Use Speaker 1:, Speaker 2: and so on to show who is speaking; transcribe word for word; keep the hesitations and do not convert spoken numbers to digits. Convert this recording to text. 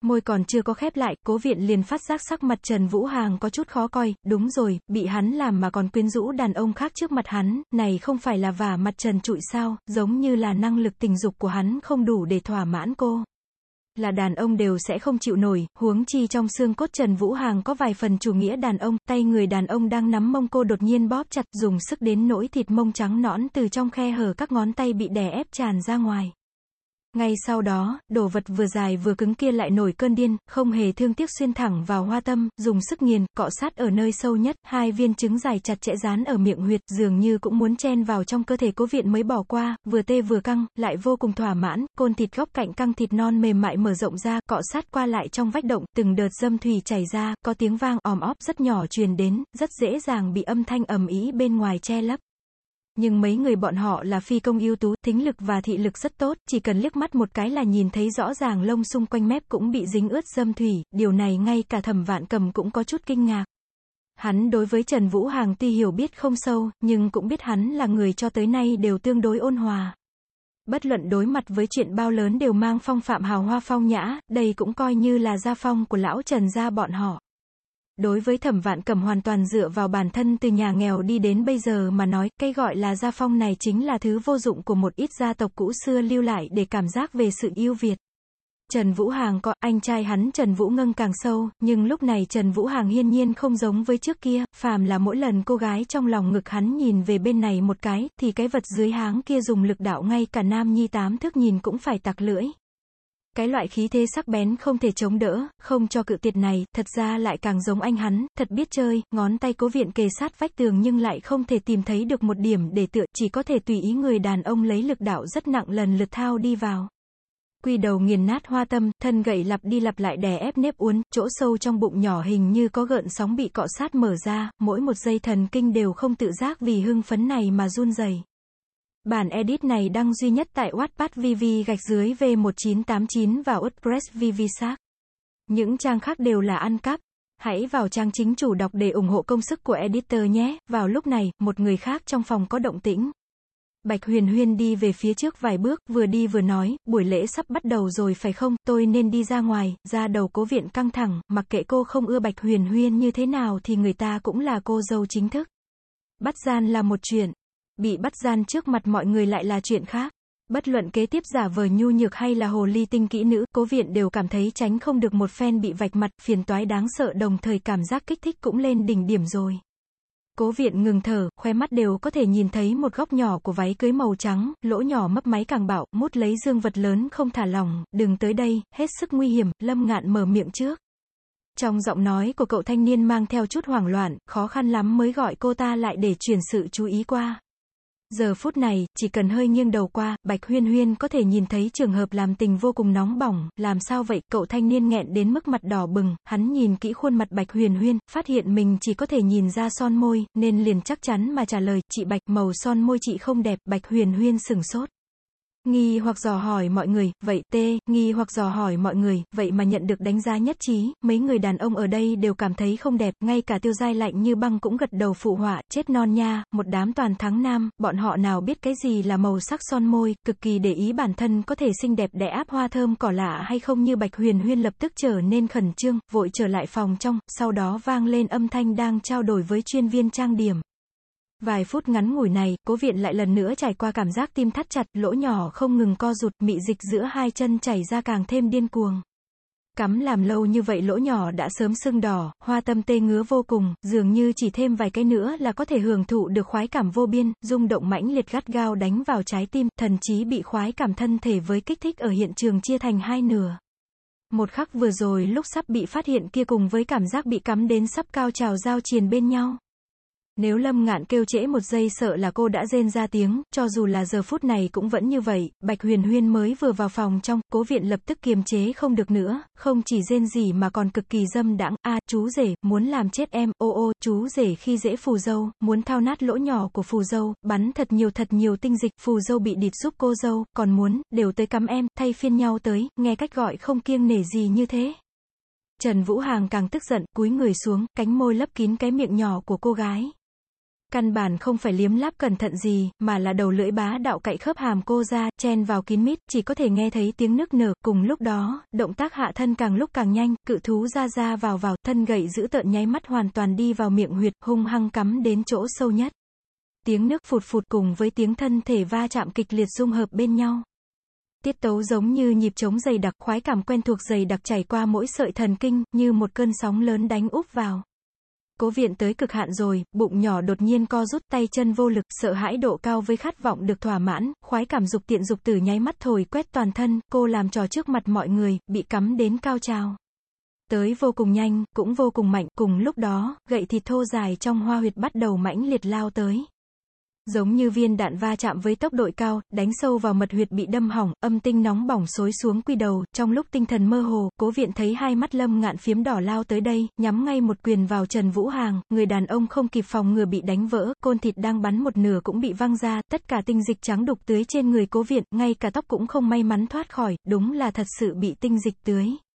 Speaker 1: Môi còn chưa có khép lại, Cố Viện liền phát giác sắc mặt Trần Vũ Hàng có chút khó coi, đúng rồi, bị hắn làm mà còn quyến rũ đàn ông khác trước mặt hắn, này không phải là vả mặt trần trụi sao, giống như là năng lực tình dục của hắn không đủ để thỏa mãn cô. Là đàn ông đều sẽ không chịu nổi, huống chi trong xương cốt Trần Vũ Hàng có vài phần chủ nghĩa đàn ông, tay người đàn ông đang nắm mông cô đột nhiên bóp chặt, dùng sức đến nỗi thịt mông trắng nõn từ trong khe hở các ngón tay bị đè ép tràn ra ngoài. Ngay sau đó, đồ vật vừa dài vừa cứng kia lại nổi cơn điên, không hề thương tiếc xuyên thẳng vào hoa tâm, dùng sức nghiền, cọ sát ở nơi sâu nhất, hai viên trứng dài chặt chẽ dán ở miệng huyệt, dường như cũng muốn chen vào trong cơ thể Cố Viện mới bỏ qua, vừa tê vừa căng, lại vô cùng thỏa mãn, côn thịt góc cạnh căng thịt non mềm mại mở rộng ra, cọ sát qua lại trong vách động, từng đợt dâm thủy chảy ra, có tiếng vang òm óp rất nhỏ truyền đến, rất dễ dàng bị âm thanh ầm ĩ bên ngoài che lấp. Nhưng mấy người bọn họ là phi công ưu tú, thính lực và thị lực rất tốt, chỉ cần liếc mắt một cái là nhìn thấy rõ ràng lông xung quanh mép cũng bị dính ướt dâm thủy, điều này ngay cả Thẩm Vạn Cầm cũng có chút kinh ngạc. Hắn đối với Trần Vũ Hàng tuy hiểu biết không sâu, nhưng cũng biết hắn là người cho tới nay đều tương đối ôn hòa. Bất luận đối mặt với chuyện bao lớn đều mang phong phạm hào hoa phong nhã, đây cũng coi như là gia phong của lão Trần gia bọn họ. Đối với Thẩm Vạn Cầm hoàn toàn dựa vào bản thân từ nhà nghèo đi đến bây giờ mà nói, cái gọi là gia phong này chính là thứ vô dụng của một ít gia tộc cũ xưa lưu lại để cảm giác về sự ưu việt. Trần Vũ Hàng có, anh trai hắn Trần Vũ Ngân càng sâu, nhưng lúc này Trần Vũ Hàng hiên nhiên không giống với trước kia, phàm là mỗi lần cô gái trong lòng ngực hắn nhìn về bên này một cái, thì cái vật dưới háng kia dùng lực đạo ngay cả nam nhi tám thước nhìn cũng phải tặc lưỡi. Cái loại khí thế sắc bén không thể chống đỡ, không cho cự tuyệt này, thật ra lại càng giống anh hắn, thật biết chơi, ngón tay Cố Viện kề sát vách tường nhưng lại không thể tìm thấy được một điểm để tựa, chỉ có thể tùy ý người đàn ông lấy lực đạo rất nặng lần lượt thao đi vào. Quy đầu nghiền nát hoa tâm, thân gậy lặp đi lặp lại đè ép nếp uốn, chỗ sâu trong bụng nhỏ hình như có gợn sóng bị cọ sát mở ra, mỗi một giây thần kinh đều không tự giác vì hưng phấn này mà run rẩy. Bản edit này đăng duy nhất tại Wattpad vê vê gạch dưới V một chín tám chín và WordPress vê vê Shark. Những trang khác đều là ăn cắp. Hãy vào trang chính chủ đọc để ủng hộ công sức của editor nhé. Vào lúc này, một người khác trong phòng có động tĩnh. Bạch Huyền Huyên đi về phía trước vài bước, vừa đi vừa nói, buổi lễ sắp bắt đầu rồi phải không, tôi nên đi ra ngoài, ra đầu Cố Viện căng thẳng, mặc kệ cô không ưa Bạch Huyền Huyên như thế nào thì người ta cũng là cô dâu chính thức. Bắt gian là một chuyện. Bị bắt gian trước mặt mọi người lại là chuyện khác. Bất luận kế tiếp giả vờ nhu nhược hay là hồ ly tinh kỹ nữ, Cố Viện đều cảm thấy tránh không được một phen bị vạch mặt, phiền toái đáng sợ đồng thời cảm giác kích thích cũng lên đỉnh điểm rồi. Cố Viện ngừng thở, khóe mắt đều có thể nhìn thấy một góc nhỏ của váy cưới màu trắng, lỗ nhỏ mấp máy càng bạo, mút lấy dương vật lớn không thả lỏng, đừng tới đây, hết sức nguy hiểm, Lâm Ngạn mở miệng trước. Trong giọng nói của cậu thanh niên mang theo chút hoảng loạn, khó khăn lắm mới gọi cô ta lại để chuyển sự chú ý qua. Giờ phút này, chỉ cần hơi nghiêng đầu qua, Bạch Huyên Huyên có thể nhìn thấy trường hợp làm tình vô cùng nóng bỏng, làm sao vậy, cậu thanh niên nghẹn đến mức mặt đỏ bừng, hắn nhìn kỹ khuôn mặt Bạch Huyền Huyên, phát hiện mình chỉ có thể nhìn ra son môi, nên liền chắc chắn mà trả lời, chị Bạch, màu son môi chị không đẹp, Bạch Huyền Huyên sửng sốt. Nghi hoặc dò hỏi mọi người, vậy tê, nghi hoặc dò hỏi mọi người, vậy mà nhận được đánh giá nhất trí, mấy người đàn ông ở đây đều cảm thấy không đẹp, ngay cả Tiêu Giai lạnh như băng cũng gật đầu phụ họa, chết non nha, một đám toàn thắng nam, bọn họ nào biết cái gì là màu sắc son môi, cực kỳ để ý bản thân có thể xinh đẹp đẽ áp hoa thơm cỏ lạ hay không như Bạch Huyền Huyên lập tức trở nên khẩn trương, vội trở lại phòng trong, sau đó vang lên âm thanh đang trao đổi với chuyên viên trang điểm. Vài phút ngắn ngủi này, Cố Viện lại lần nữa trải qua cảm giác tim thắt chặt, lỗ nhỏ không ngừng co rụt, mị dịch giữa hai chân chảy ra càng thêm điên cuồng. Cắm làm lâu như vậy lỗ nhỏ đã sớm sưng đỏ, hoa tâm tê ngứa vô cùng, dường như chỉ thêm vài cái nữa là có thể hưởng thụ được khoái cảm vô biên, rung động mãnh liệt gắt gao đánh vào trái tim, thần chí bị khoái cảm thân thể với kích thích ở hiện trường chia thành hai nửa. Một khắc vừa rồi lúc sắp bị phát hiện kia cùng với cảm giác bị cắm đến sắp cao trào giao triền bên nhau. Nếu Lâm Ngạn kêu trễ một giây sợ là cô đã rên ra tiếng, cho dù là giờ phút này cũng vẫn như vậy, Bạch Huyền Huyên mới vừa vào phòng trong, Cố Viện lập tức kiềm chế không được nữa, không chỉ rên gì mà còn cực kỳ dâm đãng, a chú rể, muốn làm chết em, ô ô, chú rể khi dễ phù dâu, muốn thao nát lỗ nhỏ của phù dâu, bắn thật nhiều thật nhiều tinh dịch, phù dâu bị địt giúp cô dâu, còn muốn, đều tới cắm em, thay phiên nhau tới, nghe cách gọi không kiêng nể gì như thế. Trần Vũ Hàng càng tức giận, cúi người xuống, cánh môi lấp kín cái miệng nhỏ của cô gái. Căn bản không phải liếm láp cẩn thận gì, mà là đầu lưỡi bá đạo cạy khớp hàm cô ra, chen vào kín mít, chỉ có thể nghe thấy tiếng nức nở. Cùng lúc đó, động tác hạ thân càng lúc càng nhanh, cự thú ra ra vào vào, thân gậy dữ tợn nháy mắt hoàn toàn đi vào miệng huyệt, hung hăng cắm đến chỗ sâu nhất. Tiếng nước phụt phụt cùng với tiếng thân thể va chạm kịch liệt dung hợp bên nhau. Tiết tấu giống như nhịp trống dày đặc, khoái cảm quen thuộc dày đặc chảy qua mỗi sợi thần kinh, như một cơn sóng lớn đánh úp vào. Cố Viện tới cực hạn rồi, bụng nhỏ đột nhiên co rút, tay chân vô lực, sợ hãi độ cao với khát vọng được thỏa mãn, khoái cảm dục tiện dục tử nháy mắt thổi quét toàn thân, cô làm trò trước mặt mọi người, bị cắm đến cao trào. Tới vô cùng nhanh, cũng vô cùng mạnh, cùng lúc đó, gậy thịt thô dài trong hoa huyệt bắt đầu mãnh liệt lao tới. Giống như viên đạn va chạm với tốc độ cao, đánh sâu vào mật huyệt bị đâm hỏng, âm tinh nóng bỏng xối xuống quy đầu, trong lúc tinh thần mơ hồ, Cố Viện thấy hai mắt Lâm Ngạn phiếm đỏ lao tới đây, nhắm ngay một quyền vào Trần Vũ Hàng, người đàn ông không kịp phòng ngừa bị đánh vỡ, côn thịt đang bắn một nửa cũng bị văng ra, tất cả tinh dịch trắng đục tưới trên người Cố Viện, ngay cả tóc cũng không may mắn thoát khỏi, đúng là thật sự bị tinh dịch tưới.